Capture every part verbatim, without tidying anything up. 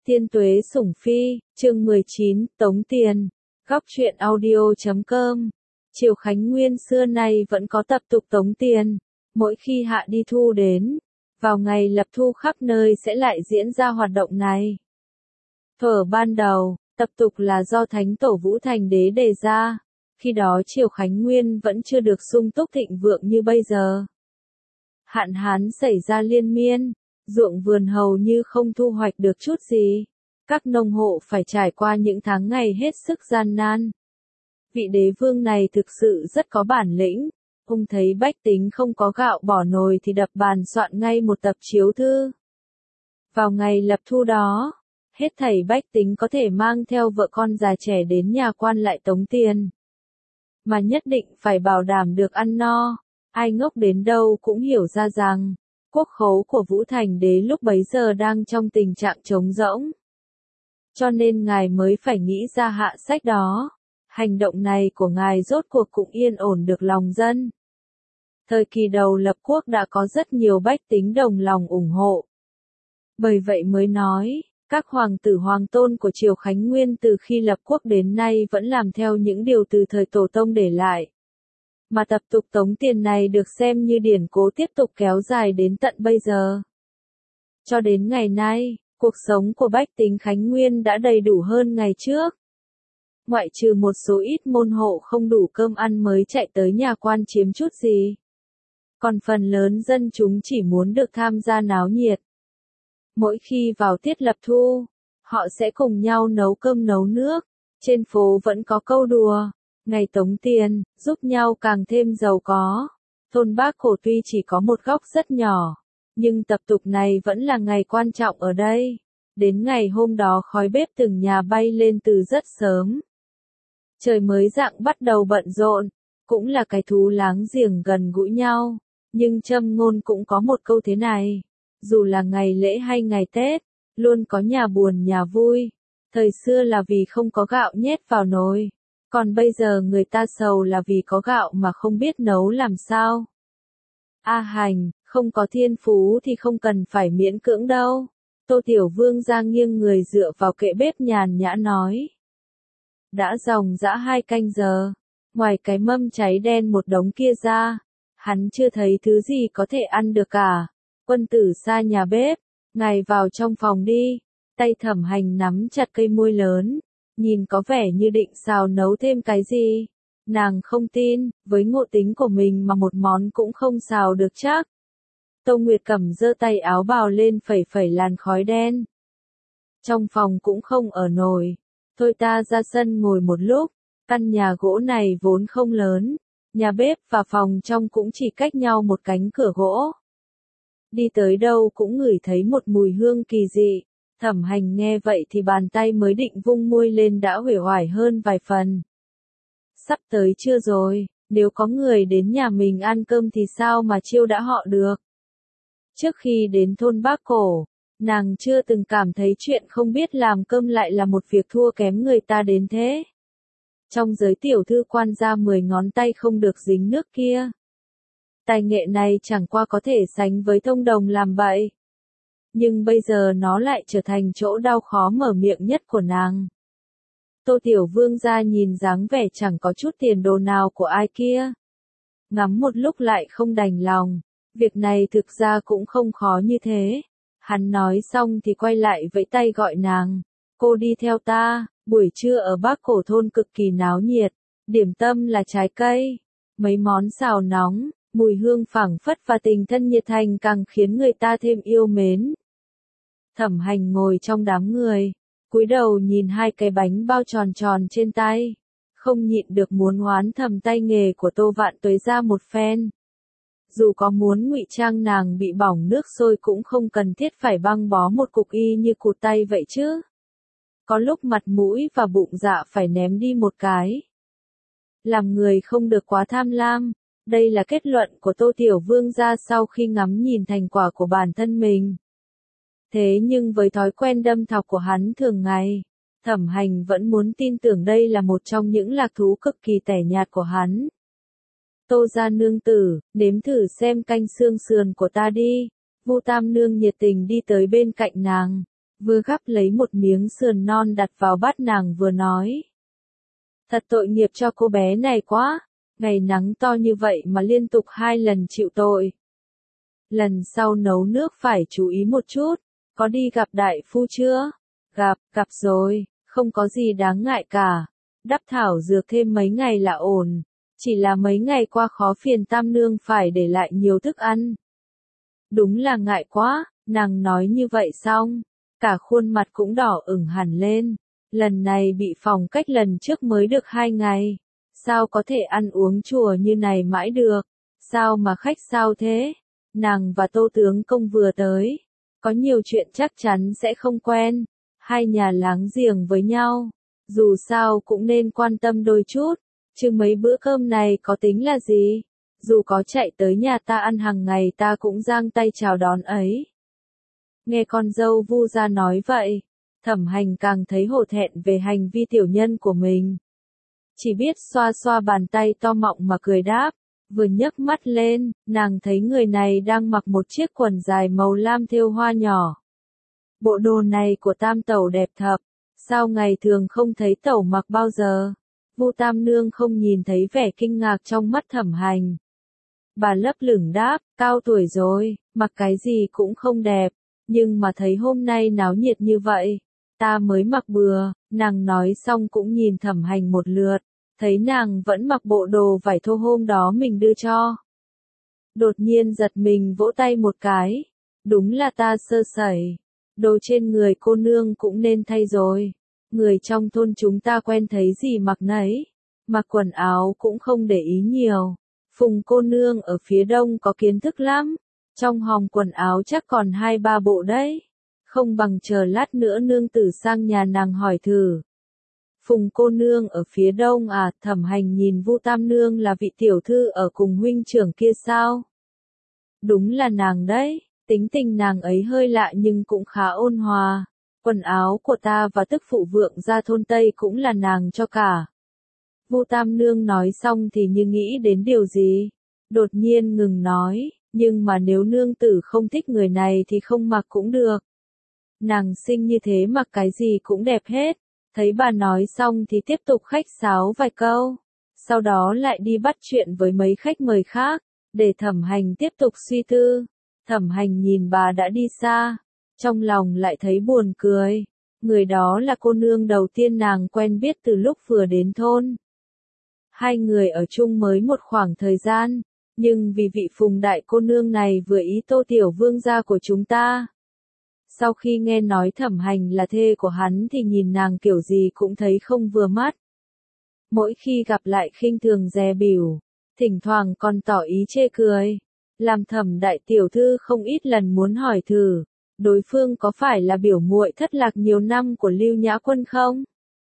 Tiên tuế sủng phi, chương mười chín, tống tiền. Góc truyện audio chấm com. Triều Khánh Nguyên xưa nay vẫn có tập tục tống tiền. Mỗi khi hạ đi thu đến, vào ngày lập thu khắp nơi sẽ lại diễn ra hoạt động này. Thuở ban đầu, tập tục là do Thánh Tổ Vũ Thành Đế đề ra. Khi đó Triều Khánh Nguyên vẫn chưa được sung túc thịnh vượng như bây giờ. Hạn hán xảy ra liên miên, ruộng vườn hầu như không thu hoạch được chút gì. Các nông hộ phải trải qua những tháng ngày hết sức gian nan. Vị đế vương này thực sự rất có bản lĩnh. Ông thấy bách tính không có gạo bỏ nồi thì đập bàn soạn ngay một tập chiếu thư. Vào ngày lập thu đó, hết thảy bách tính có thể mang theo vợ con già trẻ đến nhà quan lại tống tiền. Mà nhất định phải bảo đảm được ăn no. Ai ngốc đến đâu cũng hiểu ra rằng, quốc khố của Vũ Thành Đế lúc bấy giờ đang trong tình trạng trống rỗng. Cho nên ngài mới phải nghĩ ra hạ sách đó. Hành động này của ngài rốt cuộc cũng yên ổn được lòng dân. Thời kỳ đầu lập quốc đã có rất nhiều bách tính đồng lòng ủng hộ. Bởi vậy mới nói, các hoàng tử hoàng tôn của Triều Khánh Nguyên từ khi lập quốc đến nay vẫn làm theo những điều từ thời tổ tông để lại. Mà tập tục tống tiền này được xem như điển cố tiếp tục kéo dài đến tận bây giờ. Cho đến ngày nay, cuộc sống của bách tính Khánh Nguyên đã đầy đủ hơn ngày trước. Ngoại trừ một số ít môn hộ không đủ cơm ăn mới chạy tới nhà quan chiếm chút gì. Còn phần lớn dân chúng chỉ muốn được tham gia náo nhiệt. Mỗi khi vào tiết lập thu, họ sẽ cùng nhau nấu cơm nấu nước. Trên phố vẫn có câu đùa, ngày tống tiền, giúp nhau càng thêm giàu có. Thôn Bác Cổ tuy chỉ có một góc rất nhỏ, nhưng tập tục này vẫn là ngày quan trọng ở đây. Đến ngày hôm đó khói bếp từng nhà bay lên từ rất sớm. Trời mới rạng bắt đầu bận rộn, cũng là cái thú láng giềng gần gũi nhau. Nhưng châm ngôn cũng có một câu thế này, dù là ngày lễ hay ngày Tết, luôn có nhà buồn nhà vui. Thời xưa là vì không có gạo nhét vào nồi, còn bây giờ người ta sầu là vì có gạo mà không biết nấu làm sao. A Hành, không có thiên phú thì không cần phải miễn cưỡng đâu. Tô Tiểu Vương ra nghiêng người dựa vào kệ bếp nhàn nhã nói. Đã ròng rã hai canh giờ, ngoài cái mâm cháy đen một đống kia ra, hắn chưa thấy thứ gì có thể ăn được cả. Quân tử xa nhà bếp, ngài vào trong phòng đi. Tay Thẩm Hành nắm chặt cây muôi lớn, nhìn có vẻ như định xào nấu thêm cái gì. Nàng không tin, với ngộ tính của mình mà một món cũng không xào được chắc. Tô Nguyệt Cẩm giơ tay áo bào lên phẩy phẩy làn khói đen. Trong phòng cũng không ở nổi. Thôi ta ra sân ngồi một lúc. Căn nhà gỗ này vốn không lớn. Nhà bếp và phòng trong cũng chỉ cách nhau một cánh cửa gỗ. Đi tới đâu cũng ngửi thấy một mùi hương kỳ dị. Thẩm Hành nghe vậy thì bàn tay mới định vung môi lên đã uể oải hơn vài phần. Sắp tới trưa rồi, nếu có người đến nhà mình ăn cơm thì sao mà chiêu đãi họ được. Trước khi đến thôn Bác Cổ, nàng chưa từng cảm thấy chuyện không biết làm cơm lại là một việc thua kém người ta đến thế. Trong giới tiểu thư quan gia mười ngón tay không được dính nước kia. Tài nghệ này chẳng qua có thể sánh với thông đồng làm bậy. Nhưng bây giờ nó lại trở thành chỗ đau khó mở miệng nhất của nàng. Tô Tiểu Vương ra nhìn dáng vẻ chẳng có chút tiền đồ nào của ai kia. Ngắm một lúc lại không đành lòng. Việc này thực ra cũng không khó như thế. Hắn nói xong thì quay lại vẫy tay gọi nàng. Cô đi theo ta. Buổi trưa ở Bác Cổ thôn cực kỳ náo nhiệt. Điểm tâm là trái cây. Mấy món xào nóng. Mùi hương phảng phất và tình thân nhiệt thành càng khiến người ta thêm yêu mến. Thẩm Hành ngồi trong đám người, cúi đầu nhìn hai cái bánh bao tròn tròn trên tay, không nhịn được muốn oán thầm tay nghề của Tô Vạn Tuế ra một phen. Dù có muốn ngụy trang nàng bị bỏng nước sôi cũng không cần thiết phải băng bó một cục y như cụt tay vậy chứ. Có lúc mặt mũi và bụng dạ phải ném đi một cái. Làm người không được quá tham lam. Đây là kết luận của Tô Tiểu Vương gia sau khi ngắm nhìn thành quả của bản thân mình. Thế nhưng với thói quen đâm thọc của hắn thường ngày, Thẩm Hành vẫn muốn tin tưởng đây là một trong những lạc thú cực kỳ tẻ nhạt của hắn. Tô gia nương tử, nếm thử xem canh xương sườn của ta đi. Vu Tam nương nhiệt tình đi tới bên cạnh nàng, vừa gắp lấy một miếng sườn non đặt vào bát nàng vừa nói. Thật tội nghiệp cho cô bé này quá, ngày nắng to như vậy mà liên tục hai lần chịu tội. Lần sau nấu nước phải chú ý một chút, có đi gặp đại phu chưa? Gặp, gặp rồi, không có gì đáng ngại cả. Đắp thảo dược thêm mấy ngày là ổn, chỉ là mấy ngày qua khó phiền tam nương phải để lại nhiều thức ăn. Đúng là ngại quá, nàng nói như vậy xong, cả khuôn mặt cũng đỏ ửng hẳn lên. Lần này bị phòng cách lần trước mới được hai ngày, sao có thể ăn uống chùa như này mãi được, sao mà khách sao thế? Nàng và Tô tướng công vừa tới, có nhiều chuyện chắc chắn sẽ không quen, hai nhà láng giềng với nhau, dù sao cũng nên quan tâm đôi chút, chứ mấy bữa cơm này có tính là gì, dù có chạy tới nhà ta ăn hàng ngày ta cũng giang tay chào đón ấy. Nghe con dâu Vu gia nói vậy, Thẩm Hành càng thấy hổ thẹn về hành vi tiểu nhân của mình. Chỉ biết xoa xoa bàn tay to mọng mà cười đáp, vừa nhấc mắt lên, nàng thấy người này đang mặc một chiếc quần dài màu lam thêu hoa nhỏ. Bộ đồ này của Tam tẩu đẹp thật, sao ngày thường không thấy tẩu mặc bao giờ? Vu Tam nương không nhìn thấy vẻ kinh ngạc trong mắt Thẩm Hành. Bà lấp lửng đáp, cao tuổi rồi, mặc cái gì cũng không đẹp, nhưng mà thấy hôm nay náo nhiệt như vậy, ta mới mặc bừa. Nàng nói xong cũng nhìn Thẩm Hành một lượt, thấy nàng vẫn mặc bộ đồ vải thô hôm đó mình đưa cho. Đột nhiên giật mình vỗ tay một cái, đúng là ta sơ sẩy, đồ trên người cô nương cũng nên thay rồi, người trong thôn chúng ta quen thấy gì mặc nấy, mặc quần áo cũng không để ý nhiều. Phùng cô nương ở phía đông có kiến thức lắm, trong hòm quần áo chắc còn hai ba bộ đấy, không bằng chờ lát nữa nương tử sang nhà nàng hỏi thử. Phùng cô nương ở phía đông à? Thẩm Hành nhìn Vu Tam nương là vị tiểu thư ở cùng huynh trưởng kia sao? Đúng là nàng đấy, tính tình nàng ấy hơi lạ nhưng cũng khá ôn hòa, quần áo của ta và tức phụ vượng ra thôn Tây cũng là nàng cho cả. Vu Tam nương nói xong thì như nghĩ đến điều gì, đột nhiên ngừng nói, nhưng mà nếu nương tử không thích người này thì không mặc cũng được. Nàng sinh như thế mặc cái gì cũng đẹp hết. Thấy bà nói xong thì tiếp tục khách sáo vài câu, sau đó lại đi bắt chuyện với mấy khách mời khác, để Thẩm Hành tiếp tục suy tư. Thẩm Hành nhìn bà đã đi xa, trong lòng lại thấy buồn cười, người đó là cô nương đầu tiên nàng quen biết từ lúc vừa đến thôn. Hai người ở chung mới một khoảng thời gian, nhưng vì vị Phùng đại cô nương này vừa ý Tô tiểu vương gia của chúng ta. Sau khi nghe nói Thẩm Hành là thê của hắn thì nhìn nàng kiểu gì cũng thấy không vừa mắt. Mỗi khi gặp lại khinh thường dè bỉu, thỉnh thoảng còn tỏ ý chê cười, làm Thẩm đại tiểu thư không ít lần muốn hỏi thử, đối phương có phải là biểu muội thất lạc nhiều năm của Lưu Nhã Quân không?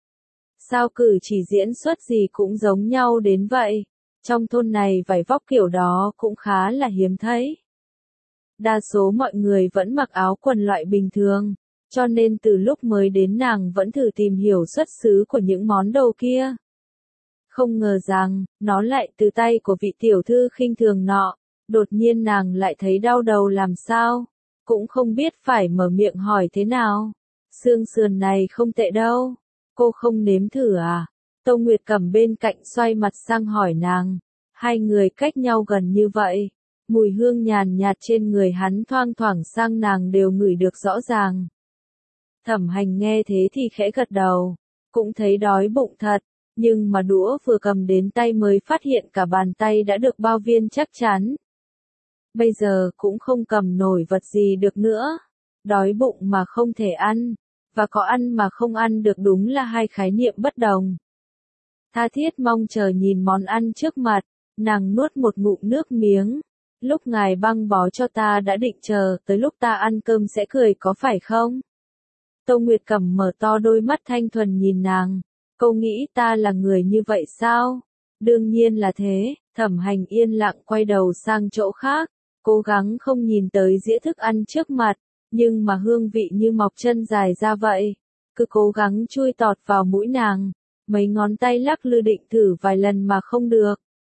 Sao cử chỉ diễn xuất gì cũng giống nhau đến vậy, trong thôn này vải vóc kiểu đó cũng khá là hiếm thấy. Đa số mọi người vẫn mặc áo quần loại bình thường, cho nên từ lúc mới đến nàng vẫn thử tìm hiểu xuất xứ của những món đồ kia. Không ngờ rằng, nó lại từ tay của vị tiểu thư khinh thường nọ, đột nhiên nàng lại thấy đau đầu làm sao, cũng không biết phải mở miệng hỏi thế nào. Xương sườn này không tệ đâu, cô không nếm thử à? Tô Nguyệt Cẩm bên cạnh xoay mặt sang hỏi nàng, hai người cách nhau gần như vậy. Mùi hương nhàn nhạt trên người hắn thoang thoảng sang nàng đều ngửi được rõ ràng. Thẩm Hành nghe thế thì khẽ gật đầu, cũng thấy đói bụng thật, nhưng mà đũa vừa cầm đến tay mới phát hiện cả bàn tay đã được bao viên chắc chắn. Bây giờ cũng không cầm nổi vật gì được nữa, đói bụng mà không thể ăn, và có ăn mà không ăn được đúng là hai khái niệm bất đồng. Tha thiết mong chờ nhìn món ăn trước mặt, nàng nuốt một ngụm nước miếng. Lúc ngài băng bó cho ta đã định chờ, tới lúc ta ăn cơm sẽ cười có phải không? Tô Nguyệt Cẩm mở to đôi mắt thanh thuần nhìn nàng, cô nghĩ ta là người như vậy sao? Đương nhiên là thế. Thẩm Hành yên lặng quay đầu sang chỗ khác, cố gắng không nhìn tới dĩa thức ăn trước mặt, nhưng mà hương vị như mọc chân dài ra vậy, cứ cố gắng chui tọt vào mũi nàng, mấy ngón tay lắc lư định thử vài lần mà không được.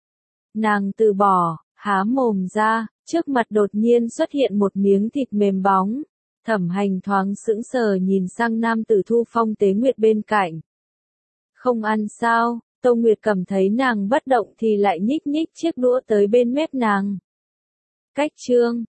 Nàng từ bỏ. Há mồm ra, trước mặt đột nhiên xuất hiện một miếng thịt mềm bóng, Thẩm Hành thoáng sững sờ nhìn sang nam tử Thu Phong Tế Nguyệt bên cạnh. Không ăn sao? Tô Nguyệt cầm thấy nàng bất động thì lại nhích nhích chiếc đũa tới bên mép nàng. Cách trương,